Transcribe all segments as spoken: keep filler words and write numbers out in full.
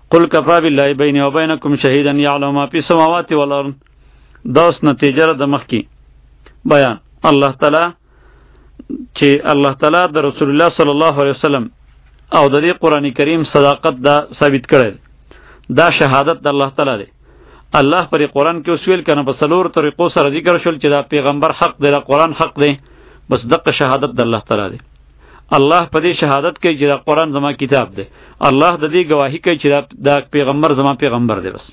قل کفا بالله بیني وبینکم شهیدا یعلم ما فی السماوات والارض. دا اوس نتیجه د مخکې بیان. الله تعالی چې الله تعالی د رسول الله صلی الله علیه وسلم او د دې قرآن کریم صداقت دا ثابت کړی دا شهادت د الله تعالی دی. الله پر قرآن کې اوس ویل کنه په څلور طریقو سره ذکر شول چې دا پیغمبر حق دی، دا قرآن حق دی، بس دغه شهادت د الله تعالی دی. الله په دې شهادت کوي چې دا قرآن زما کتاب دی. الله د دې گواهی کوي چې دا پیغمبر زما پیغمبر دی بس.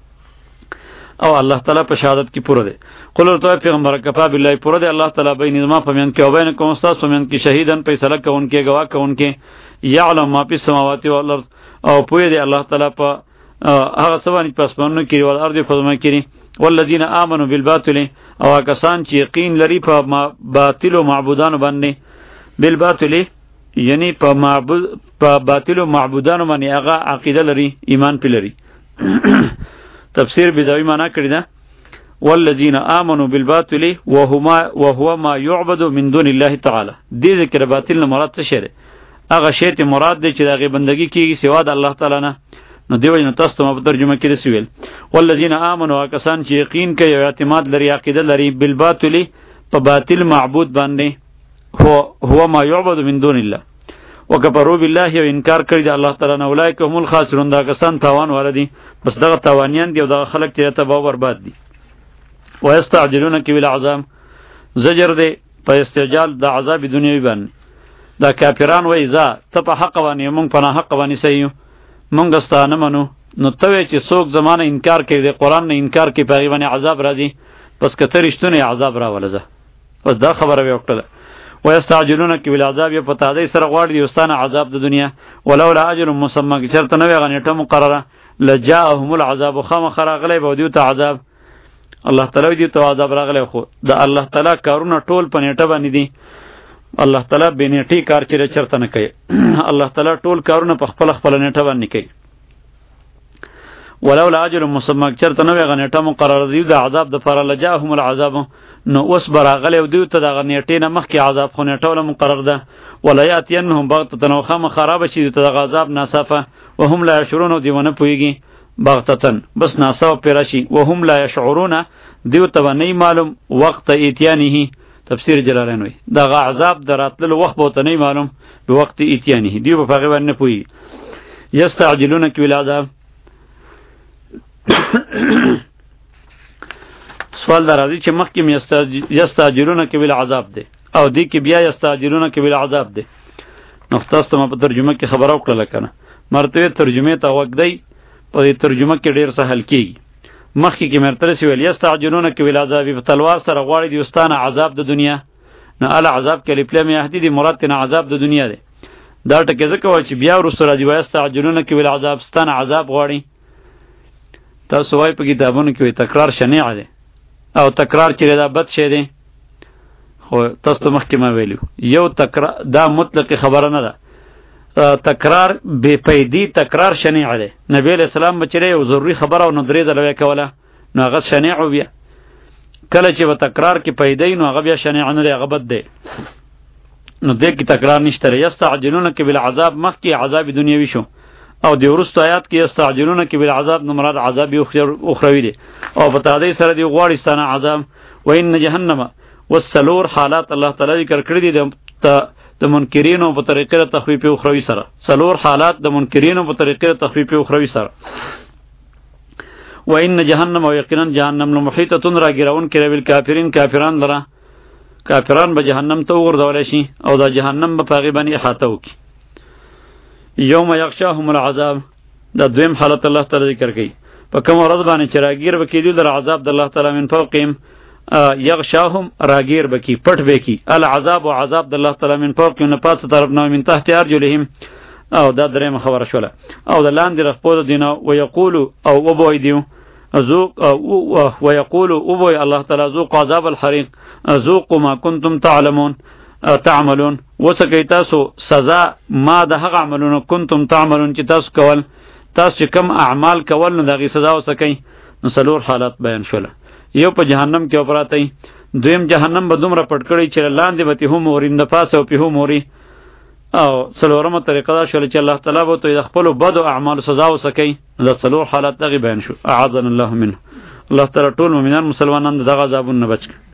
او الله تعالی په شهادت کې پوره دی. قل ورته پیغمبر کفا بالله پوره دی الله تعالی بین ما پمن کې او بین کوم استاد پمن کې شهیدن فیصله کوونکې گواه کوونکې یعلم ما فی السماوات والارض او پوهه دی الله تعالی په هغه سوانی پسمنو کې ول ارض فزما کې والذین آمنوا بالباطل او کسان چې یقین لري په باطل او معبودانو باندې بالباطل یعنی په معبود په باطل او معبودانو باندې هغه عقیده لري ایمان پی لري. تفسیر بداوی معنا کړی دا والذین آمنوا بالباطل وهما وهو ما يعبد من دون الله تعالی. دې ذکر باطل نه مراد څه شی؟ هغه شی ته مراد دی چې دغه بندگی کیږي سوا د الله تعالی نه. نو دیو نه تاسو ته په ترجمه کې رسول والذین آمنوا کسان چې یقین کوي او اعتماد لري عقیده لري بالباطل په باطل معبود باندې هو هو ما يعبد من دون الله وکفروا بالله او انکار کړی د الله تعالی نه اولئک هم الخاسرون. دا کسان تاوان والدي بس دغه تاوانیان دی او دغه خلک چې تباہ او برباد دي. ويستعجلونك بالعذاب زجر دی په استعجال د عذاب دنیوي باندې. دا کافران وای ځا ته په حق باندې مونږ په نه حق باندې سيو مونږ ستانه منو نو ته چې څوک زمانه انکار کوي د قرآن نه انکار کوي په باندې عذاب راځي پس کته رښتونه عذاب راولزه. پس دا خبره وکړه ويستعجلونك بالعذاب په تادی سره غواړي یوستانه عذاب د دنیا ولولا اجر مسمى چرته نو غنیټه مقرره لجاءهم العذاب خامخ راغلی به دیو ته عذاب. الله تعالی دې ته عذاب راغلی خو د الله تعالی کارونه ټول په نیټه باندې دي. الله تعالی به نیټی کار چیرې چرته نه کوي. الله تعالی ټول کارونه په خپل خپل نیټه باندې کوي. ولولا اجر مسمى چرته نو غنیټه مقرره دی د عذاب د فار لجاءهم العذاب نو اوس براغلی او دیو ته د غنیټې نه مخکې عذاب خو نیټه ول مقرر ده. ولا یاتینهم بغتتن خام خراب شي ته د عذاب ناصفه وهم لا يشعرون دیونه پویږي بغتتن بس ناصف پیراشي وهم لا يشعرون دیو ته نه معلوم وقت اتیانه. تفسیر جلالین وی دا عذاب دراتل وخت بوته نه معلوم به وقت اتیانه دیو په هغه باندې پوی. یستعجلونک بالعذاب سوال درازي چې مخکې یستعجلونک بالعذاب دی او دی کې بیا یستعجلونک بالعذاب دی. نو تاسو ته په ترجمه کې خبر او کړل کنه مرتبه ترجمه ته وګ دی په ترجمه کې ډیر سهل کیږي. مخکې کې مرتبه سی ویل یستعجلونک بالعذاب په تلوار سره غواړي د یستانه عذاب د دنیا نه ال عذاب کې لپلم یهدی دی مراد نه عذاب د دنیا دی. دا ټکه ځکه و چې بیا ورسره راځي یستعجلونک بالعذاب ستانه عذاب غواړي. تاسو وايي په کتابونو کې تکرار شنیع دی او تکرار چې دا بد شی دی خو تاسو مخکې ما ویلو یو تکرار دا مطلق خبره نه ده. تکرار بے پیدی تکرار شنیع دی. نبی علیہ السلام بچره یو ضروری خبره او ندرې دلوي کوله نو هغه شنیع بیا کله چې په تکرار کې پیدای نو هغه بیا شنیع نه دی هغه بد دی. نو دې کې تکرار نشته. یستعجلونک بالعذاب مخکې عذاب دنیوي شو او د ورستو آیات کې یستعجلونک بالعذاب نو مراد عذاب اخروی دی او په تادی سره دی غواړي ستانه عذاب. وان جهنم والسلور حالات الله تعالی ذکر کړی دي د منکرینو په طریقې تخفیف اخروی سره. سلور حالات د منکرینو په طریقې تخفیف اخروی سره. وان جهنم او یقینا جهنم لمحیطه راګراون کړي بل کافرین کافران لره کافران به جهنم ته ورغول شي او دا جهنم په پاغي باندې احاطه وکي. یوم یغشاهم العذاب دا دویم حالت الله تعالی ذکر کوي په کوم ورځ باندې چې راګیر وکړي د عذاب د الله تعالی من فوقهم یغشاهم راګیر بکی پټ بکی العذاب او عذاب د الله تعالی من فوقهم نه پاتې طرف نه من تحت ارجلهم او دا درېم خبره شوله او د لاندې رخپو دینه ويقول او وبوي دیو ذوق او ويقول وبوي الله تعالی ذوق عذاب الحريق ذوق ما كنتم تعلمون تعملون وسکه تاسو سزا ما د هغه عملونو کنتم تعملون چې تاسو کول تاسو کم اعمال کول نو دغه سزا وسکئ. نو څلور حالات بیان شول. یو په جهنم کې اوپراتی دویم جهنم به دومره پټ کړی چې لاندې به هم اورین د پاسه او په هم اوري او څلورمه طریقه دا شول چې الله تعالی به ته د خپل بد اعمال سزا وسکي. دا څلور حالات دغه بیان شو. اعاذنا الله منه. الله تعالی ټول مؤمنان مسلمانان دغه عذابونه بچ کړي.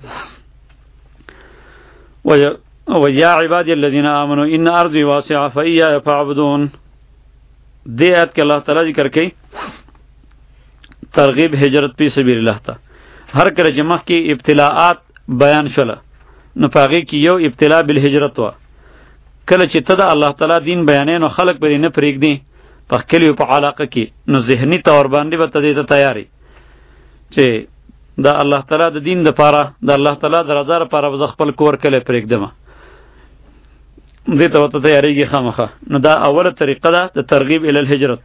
و یا عبادی الذین آمنوا ان ارضی واسعه فإیاي فاعبدون. دې آیت کې الله تعالی ذکر کوي ترغیب هجرت فی سبیل الله ته. هر کله چې مخکې ابتلاءات بیان شول نو پاغي کې یو ابتلا بالهجرت و. کله چې ته د الله تعالی دین بیانې نو خلق به نه پرېږدي په کلیو په علاقه کې، نو ذهني تور باندې به ته دې تیاری چې د الله تعالی د دین لپاره د الله تعالی د رضا لپاره به خپل کور کله پرېږدم، دې ته ته تیاریږي خامخه. نو دا اوله طریقه ده د ترغیب الی الهجرت.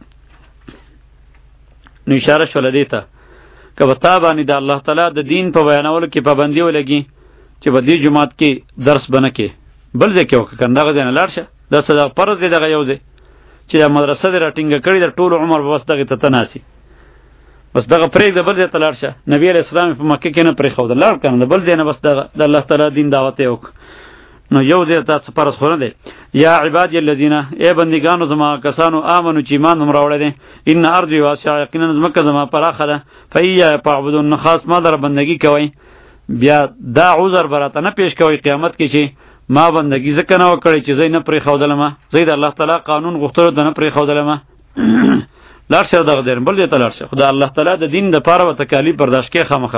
نو اشاره شول دې ته که به تا باندې د الله تعالی د دین په بیانولو کې پابندي ولګي چې به دې جماعت کې درس بنه کې بل ځای کې وکړه، کنه دغه ځای نه لاړ شه. دا څه دغه فرض دی دغه یو ځای چې دا مدرسه دې راټینګه کړې ده ټول عمر به بس دغې ته ته ناسي، بس دغه پرېږده بل ځای ته لاړ شه. نبي علیه السلام په مکې کې نه پرېښوده، لاړ که نه د بل ځای نه بس دغه د الله تعالی دین دعوت یې وکړه. نو یو ځای ته څه فرض خو نه دی. یا عبادی الذین، ای بندګانو زما کسانو آمنو چې ایمان هم راوړی دی، ان ارضی واسعه، یقینا ځمکه زما پراخه ده، فإیاي فاعبدون، نو خاص ما لره بندګي کوئ. بیا دا عذر به راته نه پیش کوئ قیامت کې چې ما بندگی ځکه نه وکړی چې زه نه پرېښودلمه، زه د الله تعالی قانون غوښتلو ته نه پرېښودلمه. لاړ شه دغه ځای بل ځای ته لاړ شه. خو د الله تعالی د دین دپاره به تکالیف برداشت کړې خامخه.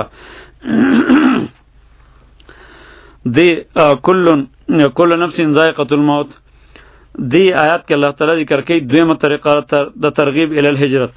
دی کل کل نفس ذائقة الموت. دی آیات کې الله تعالی ذکر کوي دویمه طریقه د ترغیب الی الهجرت.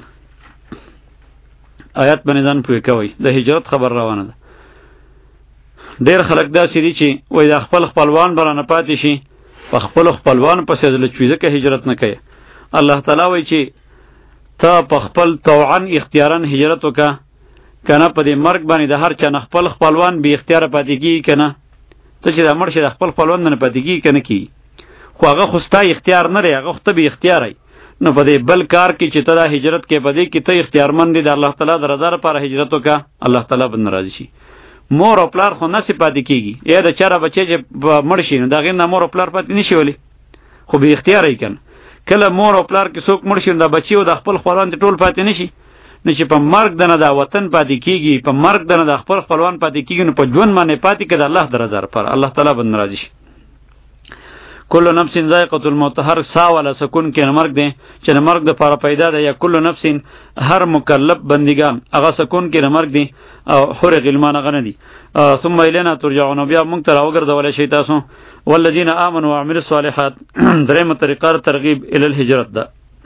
آیات باندې ځان پوه کوئ، د هجرت خبر روانه ده. ډیر خلک داسې دي چې وایي د خپل خپلوان به رانه پاتې شي، په خپلو خپلوانو پسې زلچوي، ځکه هجرت نه کوي. الله تعالی وایي چې ته په خپل طوعا اختیارا هجرت وکړه، که نه په دې مرګ باندې د هر چا نه خپل خپلوان بې اختیاره پاتې کېږي که نه. ته چې دا مړ شي د خپل خپلوان نه پاتې کېږي که نه کېږي، خو هغه خو ستا اختیار نه دی، هغه خو ته بې اختیاره. نو په دې بل کار کې چې ته دا هجرت کې په دې کې ته اختیارمند دی د الله تعالی د رضا لپاره هجرت وکړه، الله تعالی به ناراضي شي. مور او پلار خو نسی پاتې کېږي، یا د چاره بچی چې مړ شي نو د هغې نه مور او پلار پاتې نه شي ولی، خو بې اختیاره یې که نه. کله مور او پلار کې څوک مړ شي نو دا بچي او د خپل خپلوان ته ټول پاتې نه شي. نو چې په مرګ دنه دا وطن پاتې کېږي، په مرګ دنه د خپل خپلوان پاتې کېږي، نو په ژوند باندې پاتې که د الله د رضا لپاره، الله تعالی به ناراضي شي. کل نفس ذائقة الموت، هر سا والا سکون کې مرګ دی چې د مرګ دپاره پیدا ده. یا کل نفس، هر مکلف بندگان هغه سکون کې مرګ دی، او حور غلمان هغه نه دي. ثم الینا ترجعون، بیا موږ ته راوګرځولی شئ تاسو. والذین آمنوا وعملوا الصالحات، درېیمه طریقه ترغیب الی الهجرت ده.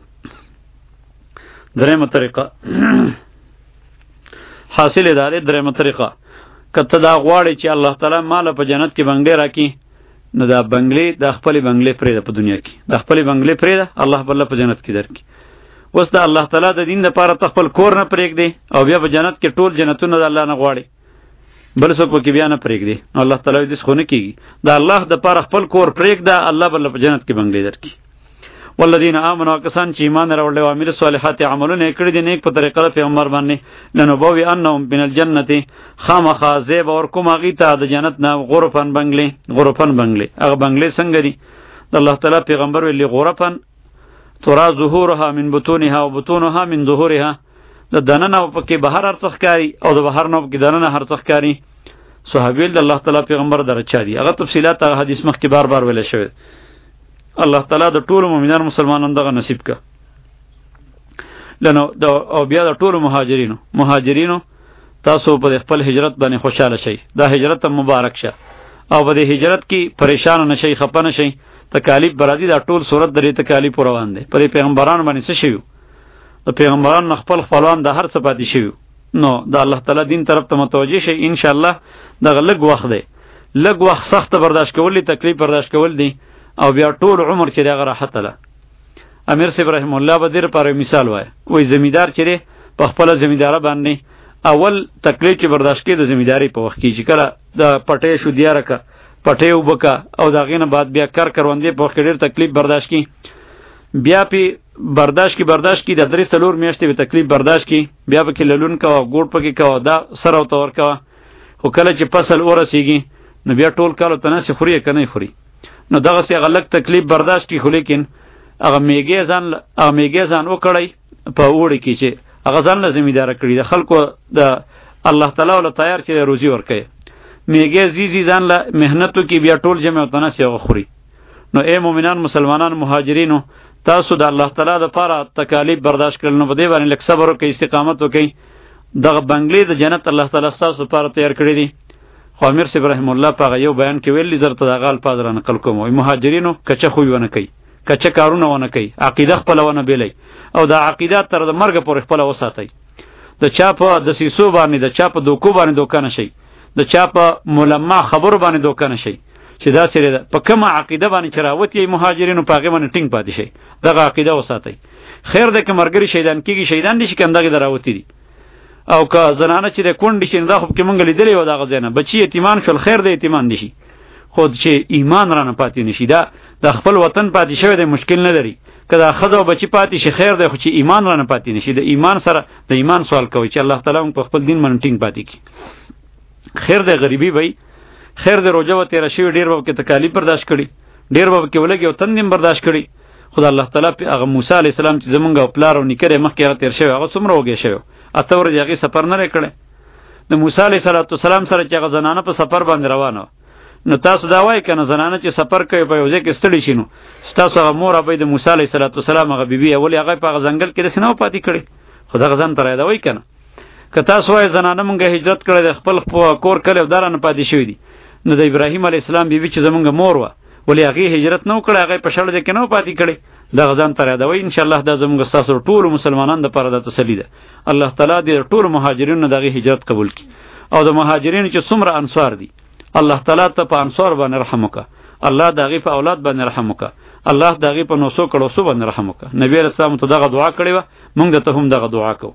درېیمه طریقه حاصل دا دی. درېیمه طریقه که ته دا غواړې چې الله تعالی ماله په جنت کې بنګلې راکړي، نو دا بنگلې د خپل بنگلې پرېږده په دنیا کې، د خپل بنگلې پرېږده، الله بل په جنت کې درکړي. اوس د الله تعالی د دین لپاره ته خپل کور نه پرېږدې او بیا په جنت کې ټول جنتونه د الله نه غواړي، بل څوک پکې بیا نه پرېږدې. الله تعالی دې خو نه کېږي، د الله دپاره خپل کور پرېږده، الله بل په جنت کې بنگلې درکړي. والذین آمنوا، کسان چې ایمان راوړل او عمل صالحات عملونه یې کړي دي نیک په طریقه د پیغمبر باندې، لنبوئنهم من الجنة، خامخا زیب ورکوم هغوی ته د جنت نه غرفن بنګلې. غرفن بنګلې، هغه بنګلې څنګه دي؟ د الله تعالی پیغمبر ویلي غرفن ترا ظهورها من بطونها و بطونها من ظهورها، د دننه پکې بهر هر څه ښکاري او د بهر نه پکې دننه هر څه ښکاري. صحابیل د الله تعالی پیغمبر درچا دي، هغه تفصیلات هغه حدیث مخکې بار بار ویل شوی. الله تعالی د ټولو مؤمنانو مسلمانانو دغه نصیب که. لنو او بیا د ټولو مهاجرینو مهاجرینو تاسو په خپل هجرت باندې خوشاله شئ، دا هجرت مبارک شه، او په دې هجرت کې پریشان نه شئ، خفه نه شئ. تکالیف برازي دا ټول صورت درې تکالیف روان دي. پر پیغمبرانو باندې څه شوی؟ د پیغمبرانو خپل خپلوان د هر څه پاتې شوی. نو د الله تعالی دین طرف ته متوجه شئ ان شاء الله. دغه لږ وخت دی، لږ وخت سخت برداشت کول دي، تکلیف برداشت کول دي، او بیا ټول عمر چې دغه راحت له. امیر صاحب رحم الله به دیر پر مثال وای، وای زمیدار چې په خپل زمیداره باندې اول تکلیف چې برداشت کړي د زمیداری په وخت کې چې کله د پټې شو دیاره کا پټې وبکا او دا غینه بعد بیا کار کروندې په وخت ډیر تکلیف برداشت کړي، بیا پی برداشت کی برداشت کی د درې څلور میاشتې به تکلیف برداشت کی، بیا به کې للون کا ګوړ پکې کا دا سره او تور کا. خو کله چې فصل ورسیږي نو بیا ټول کالو تناسي خوري کنه خوري. نو دغه سی غلط تکلیف برداشت کی، خو لیکن هغه میګه ځان هغه میګه ځان وکړی په وړي کې چې هغه ځان له ذمہدار کړی د خلکو د الله تعالی ول تیار چې روزي ورکړي، میګه زیزی ځان له مهنتو کې بیا ټول جمع او تناس یو خوري. نو اے مومنان مسلمانان مهاجرینو تاسو د الله تعالی د پاره تکالیف برداشت کړل، نو بده باندې لک صبر او استقامت وکئ. دغه بنگلې د جنت الله تعالی تاسو لپاره تیار کړی دي. خو امیر سی ابراهیم الله په یو بیان کې ویلي زرته د غال پاز را نقل کوم، وي مهاجرینو کچه خو ونه کوي، کچه کارونه ونه کوي، عقیده خپل ونه بیلی او دا عقیده تر د مرګ پورې خپل وساتئ. د چا په د سیسو باندې د چا په دوکو باندې دوکانه شي، د چا په ملما خبر باندې دوکانه شي چې دا سره ده په کومه عقیده باندې چراوتی مهاجرینو په هغه باندې ټینګ پاتې شي، دغه عقیده وساتئ. خیر ده که مرګري شیطان کیږي، شیطان دي چې کنداګه دراوتی دي، او که زنانه چې د کونډې شي دا خو کې مونږ لیدلې و دغه ځنه بچي یتیمان شول، خیر ده یتیمان دي شي، خود چې ایمان رانه پاتې نشي، دا د خپل وطن پاتې شوی دی مشکل نه لري. که دا خزه او بچی پاتې شي خیر ده، خو چې ایمان رانه پاتې نشي، د ایمان سره د ایمان سوال کوي چې الله تعالی موږ په خپل دین باندې ټینګ پاتې کی. خیر ده غریبی وای، خیر ده روزه و تیر شوی ډیر وب کې تکالیف برداشت کړي، ډیر وب کې ولګي او تندیم برداشت کړي. خدای الله تعالی په هغه موسی علی السلام چې زمونږ او پلار او نیکره مخکې هغه تیر شوی هغه څومره وګی شوی، اته ورځې هغه سفر نه کړي. د موسی علی السلام سره چې هغه زنانه په سفر باندې روانه، نو تاسو دا وایي کنه زنانه چې سفر کوي په یو ځای کې ستړي شي، نو تاسو هغه مور ابي د موسی علی السلام هغه بیبي اولی هغه په ځنګل کې د سينو پاتې کړي، خدای غزن تر دا وایي کنه. که تاسو وایي زنانه مونږه هجرت کړې د خپل کور کله او دارانه پاتې شوی دي، نو د ابراهیم علی السلام بیبي چې زمونږ مور و ولی هغه هجرت نو کړی، هغه په شړ ځکه نو پاتې کړي، دا غزان تر دا وایي ان شاء الله دا زمونږ تاسو ټول مسلمانانو لپاره د تسلی ده. الله تعالی دې ټول مهاجرینو دغه هجرت قبول کړي، او د مهاجرینو چې څومره انصار دي الله تعالی ته په انصار باندې رحم وکړه، الله دغه په اولاد باندې رحم وکړه، الله دغه په نوسو کړو سو باندې رحم وکړه. نبی رسول الله ته دغه دعا کړې و، موږ ته هم دغه دعا کوو.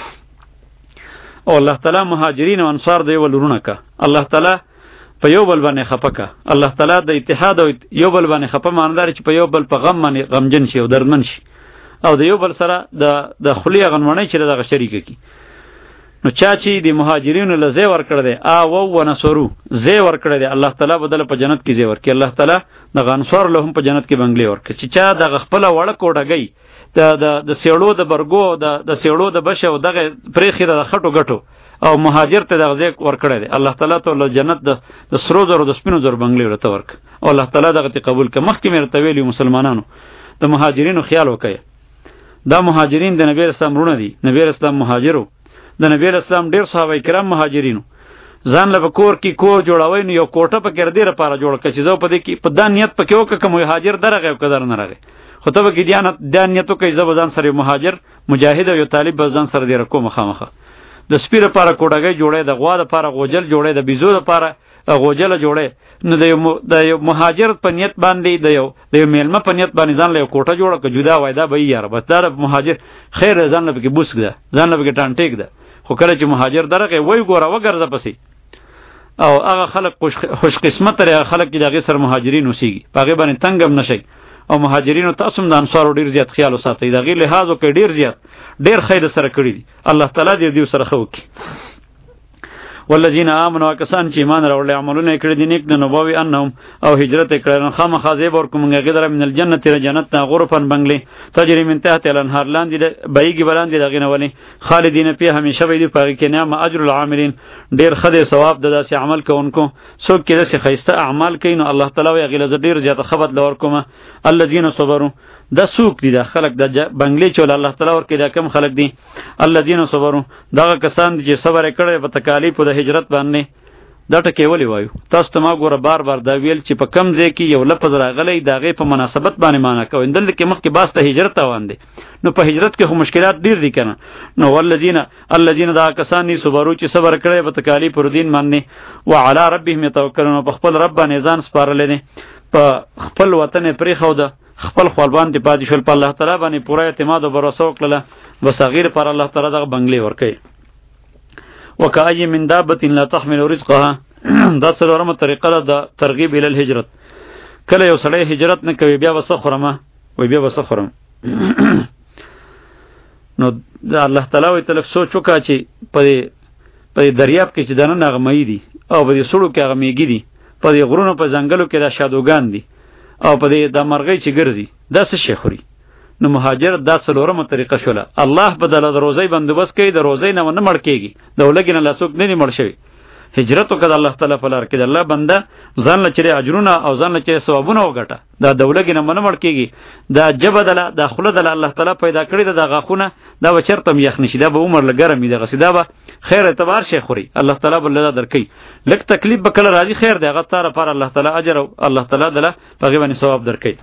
او الله تعالی مهاجرین او انصار دی ولرونه کا، الله تعالی په یو بل باندې خپکا، الله تعالی د اتحاد او یو بل باندې خپه ماندار چې په یو بل په غم باندې غمجن شي او دردمن شي، او د یو بل سره د د خلی غنونی چې دغه شریک کی. نو چا چې د مهاجرینو له زی ور کړ دی او و نصرو زی ور کړ دی، الله تعالی بدل په جنت کې زی ور کی، الله تعالی د غنصار له هم په جنت کې بنگلې ور کی. چې چا د خپل وړ کوډګي د د د سیړو د برګو د د سیړو د بشه او دغه پرېخره د خټو غټو او مهاجر ته دغه ځای ور کړی دی، الله تعالی ته له جنت د د سرو زرو د سپینو زرو بنگلې ورته ورک، او الله تعالی دغه ته قبول ک. مخکې مې ورته ویلي مسلمانانو د مهاجرینو خیال وکړئ، دا مهاجرین د نبی رسول الله رونه دي، نبی رسول الله مهاجرو، د نبی رسول الله ډیر صحابه کرام مهاجرینو ځان له کور کې کور جوړوي، نو یو کوټه په ګردې لپاره جوړ کړي چې زو په دې کې په دانیت پکې وکړه کوم مهاجر درغه او قدر نه راغی، خو ته به کې دیانت دانیتو کې زو ځان سره مهاجر مجاهد او طالب ځان سره دی رکو مخامخه د سپیر لپاره کوټګي جوړې، د غوا لپاره غوجل جوړې، د بيزو لپاره غوجل جوړې. نو د یو د یو مهاجر په نیت باندې د یو د یو میلمه په نیت باندې ځان له کوټه جوړه ک جدا وایدا به یار بس دا مهاجر خیر ځان له کې بوسګ ده، ځان له کې ټانټیک ده. خو کله چې مهاجر درغه وای ګوره وګرځه پسې، او هغه خلک خوش قسمت لري، خلک چې دغه سر مهاجرین اوسېږي پاګه باندې تنگم نشي. او مهاجرینو تاسو هم د انصارو ډیر زیات خیال وساتئ، دغه لحاظو کې ډیر زیات ډیر خیر سره کړی دي، الله تعالی دې دې سره خو وکي. والذین آمنوا کسان چې ایمان راوړل عملونه کړی دي نیک د نبوي انهم او هجرت کړي خامخا زیب ور کومه غدر من الجنت الى جنت غرفن بنگلي تجري من تحت الانهار لاندې بایګي بلاندې دغه نه ولي خالدین په همیشه وي دي پاره کې نعم اجر العاملین ډیر خدای ثواب د داسې عمل کوونکو څوک کې داسې خیسته اعمال کوي نو الله تعالی وی غل ډیر زیات خبر لور کومه الذين صبروا دا سوق دي دا خلق د بنگلي چول الله تعالی ور کې دا کم خلق دي الذين صبروا دا کسان دي چې صبر کړي په تکالیف د هجرت باندې. دا ټکی ولی وایو تاسو ته ما ګوره بار بار دا ویل چې په کم ځای کې یو لفظ راغلی دا غي په مناسبت باندې معنا کوي، دلته کې مخکې باس ته هجرت روان دي، نو په هجرت کې خو مشکلات ډیر دي کنه. نو والذین الذین دا کسان دي صبروا چې صبر کړي په تکالیف پر دین باندې، وعلى ربهم يتوکلون په خپل رب باندې ځان سپارل دي، په خپل وطن پرې خو ده خپل خپلوان دی پاتې شول، په الله تعالی باندې پوره اعتماد او باور وکړه، وصغیر پر الله تعالی دغه بنگلې ورکړي. وکای من دابه لا تحمل رزقها دا څلورمه طریقه ده د ترغیب ال الهجرت. کله یو سړی هجرت نه کوي بیا وسخرمه وي بیا وسخرم نو د الله تعالی وي تلک سوچ وکړه چې په په دریاب کې چې دنه نغمې دي او په سړو کې غمیږي دي، په غرونو په ځنګلو کې د شادوګان دي، او په دې د مرغۍ چې ګرځي دا څه شي خوري. نو مهاجر دا څلورمه طریقه شوله. الله بدل د روزي بندوبست کوي، د روزي نه نه مړ کېږي، د ولګینه لاسوک نه مړ شوی. هجرت وکړه الله تعالی په لار کې، د الله بنده ځان له چره اجرونه او ځان له چره ثوابونه وګټه، دا د ولګینه نه مړ کېږي. دا جبدله د خله د الله تعالی پیدا کړی د غاخونه دا وچرته یخ نشي، دا به عمر لګرم دی، دغه سیدا به خیر اعتبار شي خوري. الله تعالی بل دا درکې لک تکلیف به کله راځي خیر دی، هغه تاره پر الله تعالی اجر او الله تعالی دله په غیبه ثواب درکې.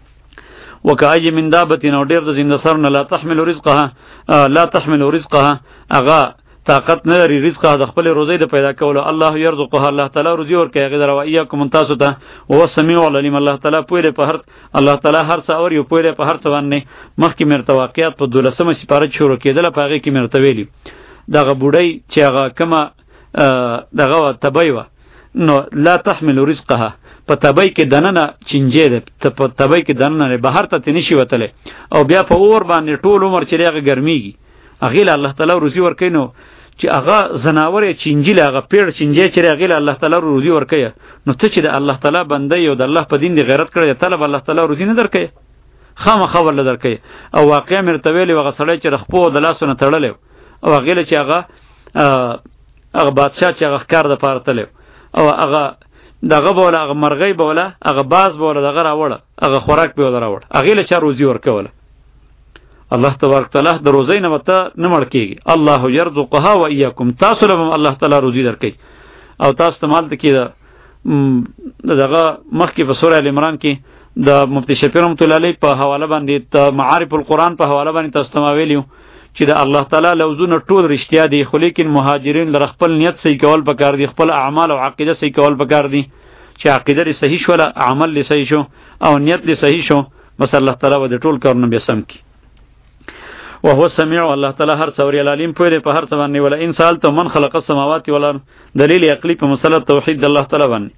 وکای من دابتین او ډیر د زنده سر نه لا تحمل رزقها لا تحمل رزقها اغا طاقت نه لري رزق د خپل روزي د پیدا کولو. الله يرزقها، الله تعالی روزي ورکوي هغه درو اياکم تاسو ته، او سميع العليم، الله تعالی پوره په هر الله تعالی هر څه اور یو پوره په هر څه باندې. مخکې مرته واقعیت په دولسمه سپاره شروع کېدل، په هغه کې مرته ویلی دغه بوډۍ چې هغه کما دغه تبي و نو لا تحمل رزقها په تبي کې دننه چنجې ده، په تبي کې دننه بهر ته تنشي وتله او بیا په اور باندې ټول عمر چې هغه ګرميږي هغه الله تعالی روزي ورکوي. نو چې هغه زناور چنجیل هغه پیړ چنجې چې هغه الله تعالی روزي ورکوي، نو ته چې د الله تعالی بنده یو د الله په دین دی غیرت کړی طلب الله تعالی روزي نه درکوي، خامخا ول درکوي. او واقعا مرته ویلی هغه سړی چې رخپو د لاسونه تړلې او هغه چې هغه هغه بادشاہ چې هغه کار د پاره تللی او هغه دغه بوله هغه مرغۍ بوله هغه باز بوله دغه راوړه هغه خوراک به ول راوړ هغه له چا روزي ورکوله. الله تبارک تعالی د روزي نه وته نه مړ کیږي. الله يرزقها و اياكم، تاسو له الله تعالی روزي درکې او تاسو ته مال دکی دغه مخکې په سوره ال عمران کې د مفتی شفیع رحمت الله علیه په حواله باندې ته معارف القرآن په حواله باندې تاسو ته ویلیو چې د الله تعالی لوزونه ټول رښتیا دي، خو لیکن مهاجرین لر خپل نیت صحیح کول پکار دي، خپل اعمال او عقیده صحیح کول پکار دي. چې عقیده لري صحیح شو، عمل لري صحیح شو او نیت لري صحیح شو، بس الله تعالی و د ټول کارونه به سم کی. وهو السميع، الله تعالی هر څوري العلیم پوهه په هر څه باندې. ولا ان سالت من خلق السماوات والارض، دلیل عقلی په مسله توحید الله تعالی باندې.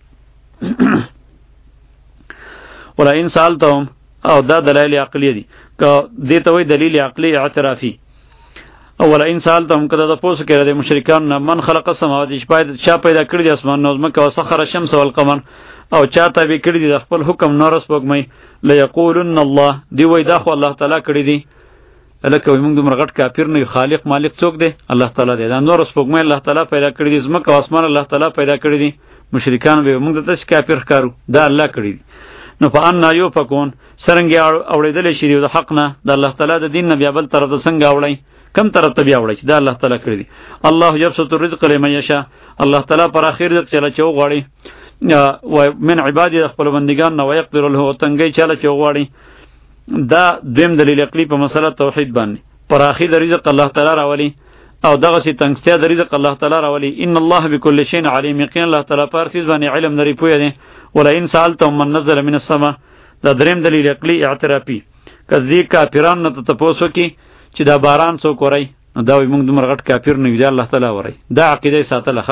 ولا ان سالتهم او دا دلایل عقلی دي، که دې ته وایي دلیل عقلی اعترافي. او ولا ان سالتهم کده د پوسو کړه د مشرکان نه من خلق السماوات، چې پیدا کړی د اسمان نو زمکه او سخر الشمس والقمر، او چاته به کړی د خپل حکم نور سپوږمۍ، ليقولن الله، دی وای دا خو الله تعالی کړی دی. الکه موږ دومره غټ کافر نه، خالق مالک څوک دی؟ الله تعالی دی. دا نور سپوږمۍ الله تعالی پیدا کړی دی، زمکه او اسمان الله تعالی پیدا کړی دی. مشرکان به موږ ته کافر ښکارو، دا الله کړی دی. نو په ان یو پکون سرنګ اوریدل شي د حق نه، د الله تعالی د دین نه بیا بل طرف څنګه اوړی، کم طرف ته بیا اوړی چې دا الله تعالی کړی دی. الله یبسط الرزق لمن یشاء، الله تعالی پر اخر رزق چلا چو غواړي و من عبادی خپل بندگان نو یقدر له تنګي چلا چو غواړي. دا دویم دلیل عقلی په مسله توحید باندې. پر اخر د رزق الله تعالی راولي او دغه سي تنګستیا د رزق الله تعالی راولي. ان الله بكل شيء عليم، یقین الله تعالی پر چیز باندې علم لري، پوهه دی. ولا ان سالتم من نزل من السماء، دا دریم دلیل عقلی اعترافي. کذی کافران نه ته تاسو کې چې دا باران څوک ورای، دا وي موږ دومره غټ کافر نه یو، الله تعالی ورای. دا عقیده ساتلخه.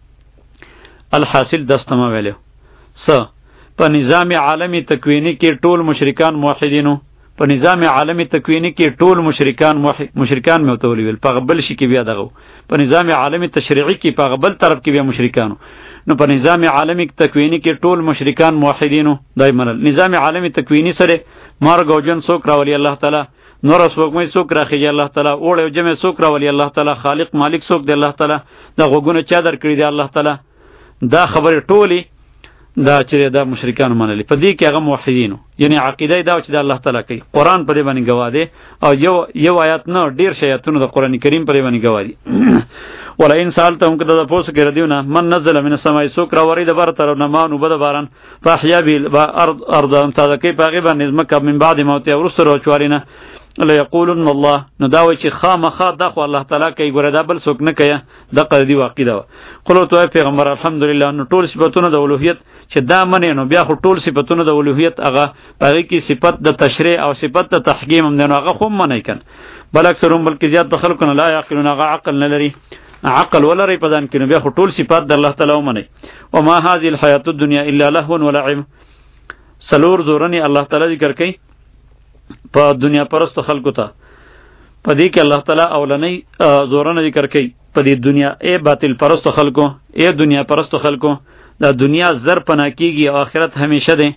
الحاصل دستما ویلو س په نظام عالمی تکوینی کې ټول مشرکان موحدینو، په نظام عالمی تکوینی کې ټول مشرکان مشرکان موتولی ویل، په غبل شي کې بیا دغه په نظام عالمی تشریعی کې په غبل طرف کې بیا مشرکانو. نو په نظام عالمی تکوینی کې ټول مشرکان موحدینو دایمن. نظام عالمی تکوینی سره مرګ او جن څوک راولي الله تعالی، نور سپوږمۍ څوک راخیږي الله تعالی، اوړ او جمع څوک راولي الله تعالی، خالق مالک څوک دی الله تعالی، دا غوګونه چا در کړی دی الله تعالی. دا خبره ټولی دا چې دا مشرکان منلي، په دې کې هغه موحدینو، یعنی عقیده دا چې د الله تعالی کوي. قرآن په دې باندې گواه دی او یو یو آیات نه ډیر شیاتونه د قرآن کریم په دې باندې گواه دي. ولا ان سالتهم کده د پوسو کې ردیونه من نزل من السماء، سوک را ورید بر تر نه مانو بد باران، فاحیا به ارض ارض تازه کې پاغي باندې زمکه من بعد موت او رسل چوارینه. لا یقولن الله، نو دا و چې خامخا د خو الله تعالی کوي، ګوره دا بل څوک نه کوي. د قدی واقع ده. قلو تو پیغمبر الحمدلله، نو ټول صفاتونه د اولوهیت چې دا منې، نو بیا خو ټول صفاتونه د اولوهیت هغه هغه کې صفت د تشریع او صفت د تحکیم هم نه، هغه خو منې کن. بل اکثرهم بلکې زیات د خلکو لا یعقلون، هغه عقل نه لري، عقل ولري په ځان کې، نو بیا خو ټول صفات د الله تعالی ومني. وما هذه الحیات الدنیا الا لهو ولعب. سلور زورنی الله تعالی ذکر کوي په دنیا پرست خلکو ته، په دې کې الله تعالی اولنۍ زورنه ذکر کوي په دې دنیا ای باطل پرست خلکو، ای دنیا پرست خلکو، دا دنیا زر پنا کیږي او آخرت همیشه ده.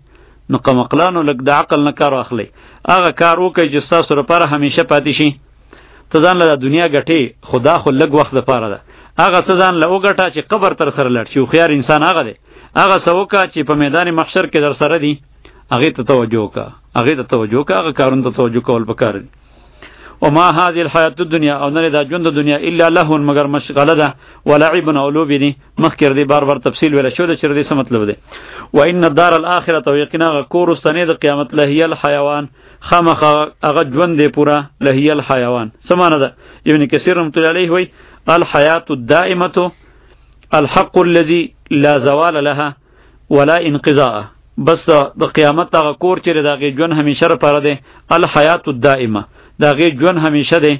نو قمقلانو لږ د عقل نه کار واخلئ، هغه کار وکړئ چې ستاسو لپاره همیشه پاتې شي. ته ځان له دنیا ګټې، خدا خو لږ وخت لپاره ده. هغه څه ځان له وګټه چې قبر تر سره لاړ شي. هوښیار انسان هغه دی، هغه څه وکړه چې په میدان محشر کې در سره دي، هغې ته توجه وکړه، هغې ته توجه وکړه، هغه کارونو ته توجه کول پکار دي. وما هذه الحیات الدنیا، او نه دا ژوند د دنیا الا لهو مگر مشغله ده، ولعب او لوب دي. مخکې دې بار بار تفصیل ویل شو د چې دې څه مطلب دی. وان الدار الاخره، او یقینا کور استنې د قیامت لهی الحیوان، خامخ هغه ژوند دی پورا، لهی الحیوان څه معنی ده؟ ابن کثیر رحمۃ اللہ علیہ وی الحیات الدائمه الحق الذي لا زوال لها ولا انقضاء. بس د قیامت هغه کور چې دغه ژوند همیشه لپاره دی، الحیات الدائمه، دغه ژوند همیشه دی،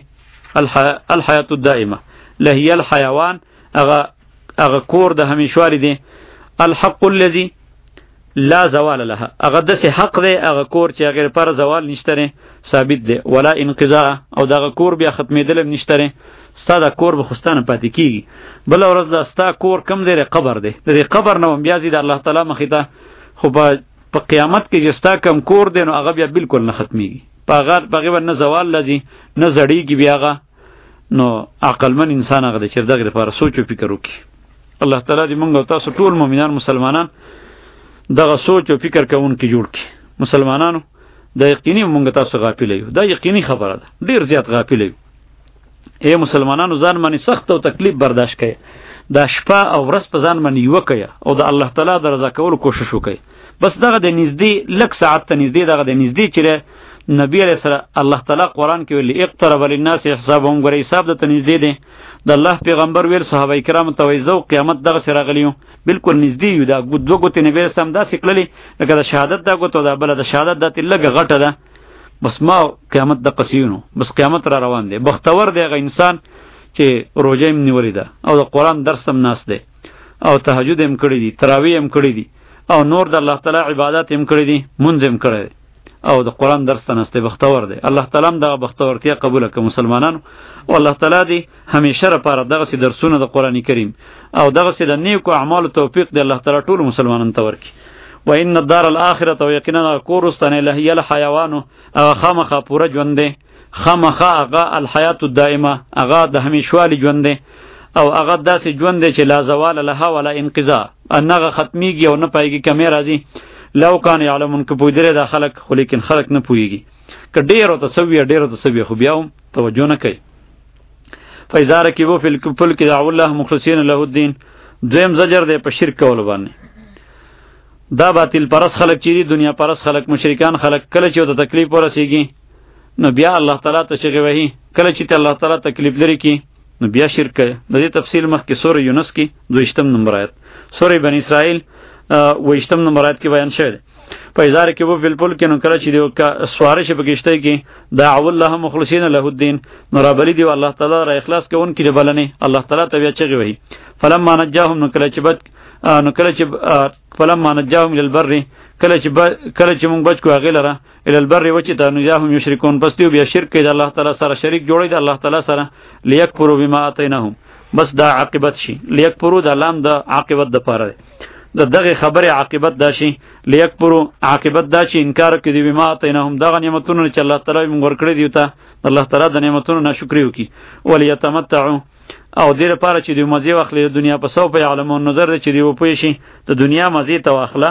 الحیات الدائمه. لهی الحیوان هغه هغه کور د همیشوالي دی، الحق الذي لا زوال لها، هغه داسې حق دی، هغه کور چې هغې لپاره زوال نشته، ثابت دی، ولا انقضاء، او دغه کور بیا ختمېدل هم نشته. ستا دا کور به خو ستا نه پاتې کېږي. بله ورځ دا ستا کور کم دی؟ د قبر دی. د دې قبر نه هم بیا ځي د الله تعالی مخې ته، خو په قیامت کې چې ستا کم کور دی نو هغه بیا بالکل نه ختمېږي، په هغه په هغې به نه زوال لځي، نه زړېږي بیا هغه. نو عقلمن انسان هغه دی چې دغې لپاره سوچ و فکر وکړي. الله تعالی دې موږ او تاسو ټول مؤمنان مسلمانان دغه سوچ او فکر کوونکي جوړ کړي. مسلمانانو دا یقیني موږ تاسو غافل یو، دا یقیني خبره ده، ډېر زیات غافل یو. اے مسلمانانو ځان باندې سخت او تکلیف برداشت کړئ، دا شپه او ورځ په ځان باندې یوه کړئ او د الله تعالی د رضا کولو کوشش وکړئ. بس دغه د نږدې لږ ساعت ته نږدې، دغه د نږدې چې نبی علیه السلام الله تعالی قرآن کې ویلي اقترب للناس حسابهم، ګوره حساب درته نږدې دی. د الله پیغمبر ویل صحابه کرامو ته وایي زه قیامت دغسې راغلی یو، بالکل نږدې یو. دا دوه ګوتې نبي علیه السلام داسې کړلې لکه د شهادت دا ګوته او دا بله د شهادت داسې لږه غټه ده. بس ما قیامت د قصیونو، بس قیامت را روان دی. بختور دی هغه انسان چې روژه هم نیولې ده او د قرآن درس هم ناست دی او تهجد هم کړی دي، تراویح هم کړی دي او نور د الله تعالی عبادت هم کړی دي، مونځ هم کړی دی او د قرآن درس ته ناست دی. بختور دی. الله تعالی هم دغه بختورتیا قبوله کړه مسلمانانو، او الله تعالی دې همیشه لپاره دغسې درسونه د قرآن کریم او دغسې د نیکو اعمالو توفیق دی الله تعالی ټولو مسلمانانو ته ورکړي. وان الدار الاخره، او یقینا کور استنې لهی الحیوان، هغه خامخا پوره ژوند دی، خامخا هغه الحیات الدائمه، هغه د همیشوالي ژوند دی، او هغه داسې ژوند دی چې لا زوال لها ولا انقضاء، هغه ختمیږي او نه پایږي، کمې راځي. لو کان یعلمون، که پوهېدلی دا خلک، خو لیکن خلک نه پوهېږي. که ډېر ورته څه وي ډېر ورته څه وي، خو بیا هم توجه نه کوي. فاذا رکبوا فی الفلک دعوا الله مخلصین له الدین. دویم زجر دی په شرک کولو باندې. دا باطل پرست خلک چې دي، دنیا پرست خلک، مشرکان خلک، کله چې ورته تکلیف ورسېږي نو بیا الله تعالی ته چغې وهي، کله چې ته الله تعالی تکلیف لري کی نو بیا شرک کوي. د دې تفصیل مخکې سورې یونس کې دویشتم نمبر آیت، سورې بنی اسرائیل اویشتم نمبر آیت کې بیان شوی دی. فاذا رکبوا فی الفلک، نو کله چې دوی سواره شي په کشتۍ کې، دعوا الله مخلصین له الدین، نو رابلي دی الله تعالی را اخلاص کوونکي دی بلنې، الله تعالی ته بیا چغې وهي. فلما نجاهم، نو کله چې بد نو کله چې فلما نجاهم الى البر، کله چې کله چې مونږ بچ کو هغې لره الى البر وچې ته، نو یا هم یشرکون، پس دوی بیا شرک کوي د الله تعالی سره، شریک جوړوي د الله تعالی سره. لیکفروا بما آتیناهم، بس دا عاقبت شي. لیکفروا د لام د عاقبت دپاره دی، د دغه خبرې عاقبت دا شي. لیکفروا عاقبت دا چې انکار کوي بما آتیناهم، دغه نعمتونه چې الله تعالی موږ ورکړي دي ته، الله تعالی د نعمتونو ناشکري وکړي. ولیتمتعوا، او دې لپاره چې دوی مزې واخلي د دنیا په. سوف یعلمون، نظر دی چې دوی وپوه شي د دنیا مزې ته واخله.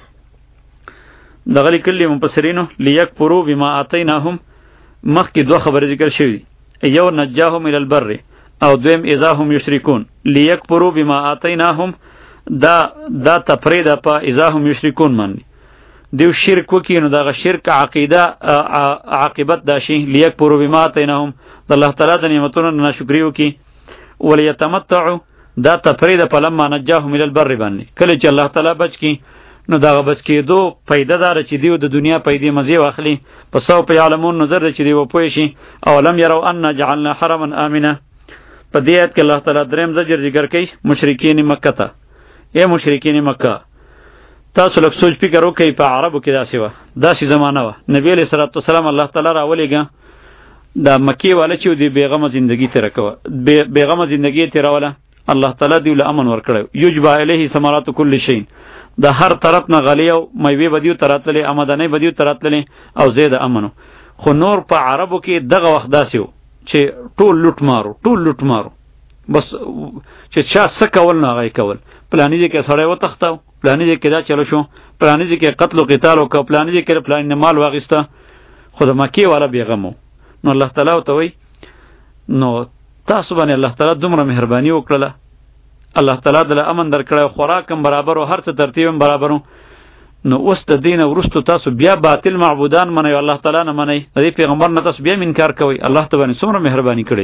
دغه لیکلي مفسرینو لیکفروا بما آتیناهم، مخکې دوه خبرې ذکر شوي دي، یو نجاهم الی البر او دویم اذا هم یشرکون. لیکفروا بما آتیناهم دا دا تفرید په اذا هم یشرکون باندې دیو شرک وکړي، نو دغه شرک عقیده عاقبت دا شي. لیکفروا بما آتیناهم، د الله تعالی د نعمتونو ناشکري وکړي. ولیتمتعوا دا تفرید په لما نجاهم الی البر باندې، کله چې الله تعالی بچ کی نو دغه بچ کېدو پیدا دار چې دیو د دنیا پیدې مزې واخلي. په سوف یعلمون، نظر دی چې دی وپوه شي. اولم یروا ان جعلنا حرما آمنا، په دې آیت کې الله تعالی دریم زجر ذکر کوي مشرکین مکه ته. اے مشرکین مکه، تاسو لږ سوچ فکر وکئ، په عربو کې داسې وه، داسې زمانه وه، نبی علیه صلات وسلام الله تعالی راولېږه، دا مکې والا چې دی بېغمه زندگی تېره کوه، بېغمه زندگی یې تېروله، الله تعالی دیو له امن ورکړی. یجبا الیه ثمرات کل شی، د هر طرف نه غلی او میوې بدیو تراتلې آمدنۍ بدیو تراتلې او زید امنو. خو نور په عربو کې دغه وخت داسې و چې ټول لوټ مارو ټول لوټ مارو بس چې چا څه کول نه هغه کول. پلاني ځای کې سړی وتښتاو، پلاني ځای کې دا چلو شو، پلاني ځای کې قتل و قتال وکړه، پلاني ځای کې پلاني نه مال واخیسته. خو د مکې والا بېغم و. نو الله تعالی ورته وایي نو تاسو باندې الله تعالی دومره مهرباني وکړله، الله تعالی دله امن درکړی، خوراک هم برابر و، هر څه ترتیب هم برابر و. نو اوس د دې نه وروستو تاسو بیا باطل معبودان منئ، الله تعالی نه منئ، د دې پیغمبر نه تاسو بیا انکار کوئ. الله ته باندې څومره مهرباني کړې.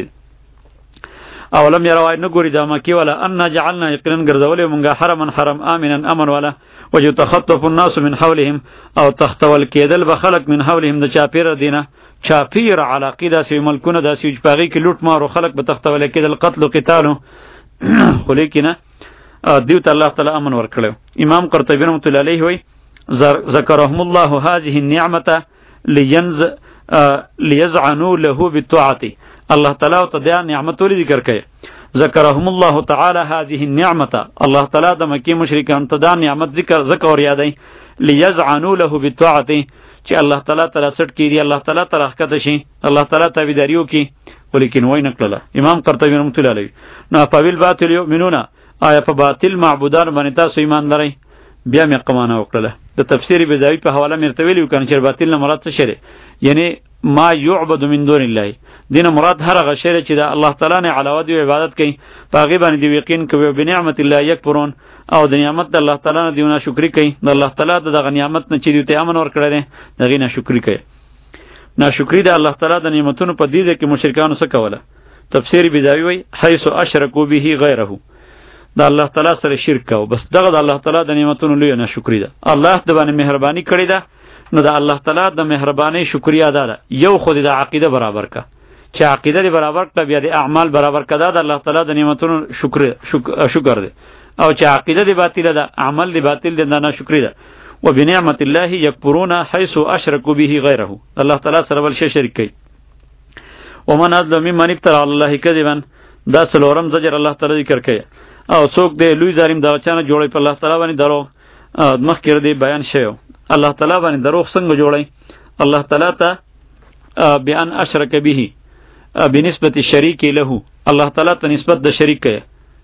اولم یروای نه ګوري دا مکی والا ان جعلنا یقینا ګرځولې مونږه حرما حرم امنا امن والا ويتخطف الناس من حولهم او تختول کېدل به خلق من حولهم د چاپیر دینه چاپیر علاقه داسې ملکونه داسې پاغي کې لوټ مارو خلق به تختول کېدل قتل و قتال. خو لیکنه دیو ته الله تعالی امن ورکړو. امام قرطبی رحمۃ اللہ علیہ وی ذکرهم الله هذه النعمه لينز ليزعنوا له بالطاعه. الله تعالی ته دا نعمت ولې ذکر کړي؟ ذکرهم الله تعالی هذه النعمه، الله تعالی د مکی مشرکان ته دا نعمت ذکر ذکر یادای ليزعنوا له بالطاعه چې الله تعالی تعالی سټ کړي، الله تعالی تعالی حقته شي، الله تعالی تابعداریو کی. ولیکن وای نکړه امام قرطبی رحمۃ اللہ علیہ نو فویل باطل یؤمنون، آیا په باطل معبودان باندې تاسو ایمان لرئ؟ بیا مې قمانه وکړه. د تفسیر بیزاوی په حواله مې ارتویلی وکړ چې باطل نه مراد څه شری، یعنی ما یعبد من دون الله، دینه مراد هر هغه شی چې د الله تعالی نه علاوه دی عبادت کوي، پاغي باندې دی یقین کوي، بنعمت الله یکفرون، او د نعمت د الله تعالی نه دیونه شکر کوي، د الله تعالی د نعمت نه چې دی ته امن ور کړی دغه نه شکر کوي. ناشکری د الله تعالی د نعمتونو په دیزه کې مشرکانو څه کوله؟ تفسیر بیزاوی وای حيث اشرکوا به غیره، د الله تعالی سره شرک کو، بس دغه د الله تعالی د نعمتونو لوی ناشکری ده. الله د باندې مهرباني کړی ده، نو د الله تعالی د مهرباني شکریا ادا ده. یو خود د عقیده برابر کا، چې عقیده دی برابر کړه بیا د اعمال برابر کړه، د الله تعالی د نعمتونو شکر شکر ده. او چې عقیده دی باطل ده، عمل دی باطل ده، نه شکر ده. وبنعمت الله یکفرون حيث اشركوا به غیره، الله تعالی سره بل شی شریک کوي. ومن اظلم ممن افترى على الله كذبا، دا څلورم زجر الله تعالی ذکر کوي. او څوک دی لوی ظالم دا چانه جوړي په الله تعالی باندې درو مخکې دی بیان شوی. الله تعالی باندې دروغ څنګه جوړي؟ الله تعالی ته بیان اشرک به بنسبت الشریک له، الله تعالی ته نسبت د شریک کوي.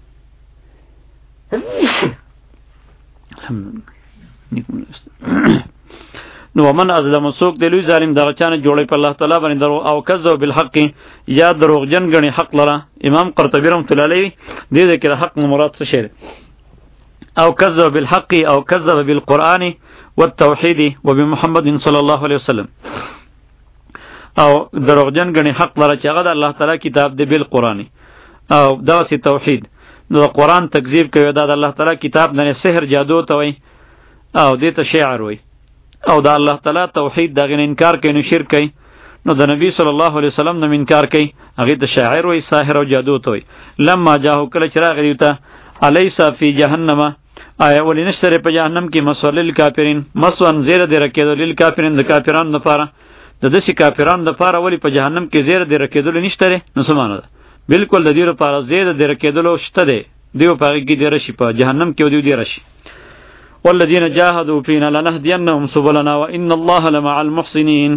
نو ومن ازلم سوک دی لوی ظالم دغه چانه جوړی په الله تعالی باندې درو او کذب بالحق یا دروغجن غنی حق لره. امام قرطبی رحمۃ اللہ علیہ دې ذکر حق مراد څه شی او کذب بالحق او کذب بالقران والتوحید وبمحمد صلی الله علیه وسلم، او دروغجن غنی حق لره چې هغه د الله تعالی کتاب دی بالقران او داسې توحید. نو قرآن تکذیب کوي، دا د الله تعالی کتاب نه سحر جادو ته وای او دې ته شعر وای، او دا الله تعالی توحید دغه انکار کوي، نو شرک کوي. نو د نبی صلی الله علیه وسلم نه انکار کوي، هغه ته شاعر وای، ساحر او جادو ته وای. لما جاءه کله چراغ دیوته الیس فی جهنم، آیا ولی نشتره په جهنم کې مسول للکافرین، مسون زیره دی رکیدل للکافرین د کافرانو لپاره، د دسی کافرانو لپاره ولی په جهنم کې زیره دی رکیدل نشتره. نو سمانه ده بالکل د دې لپاره زیره دی رکیدل شته دی، دیو پاره کې دی رشي په جهنم کې دیو دی رشي. والذین جاهدوا فینا لنهدینهم سبلنا وان الله لمع المحسنین.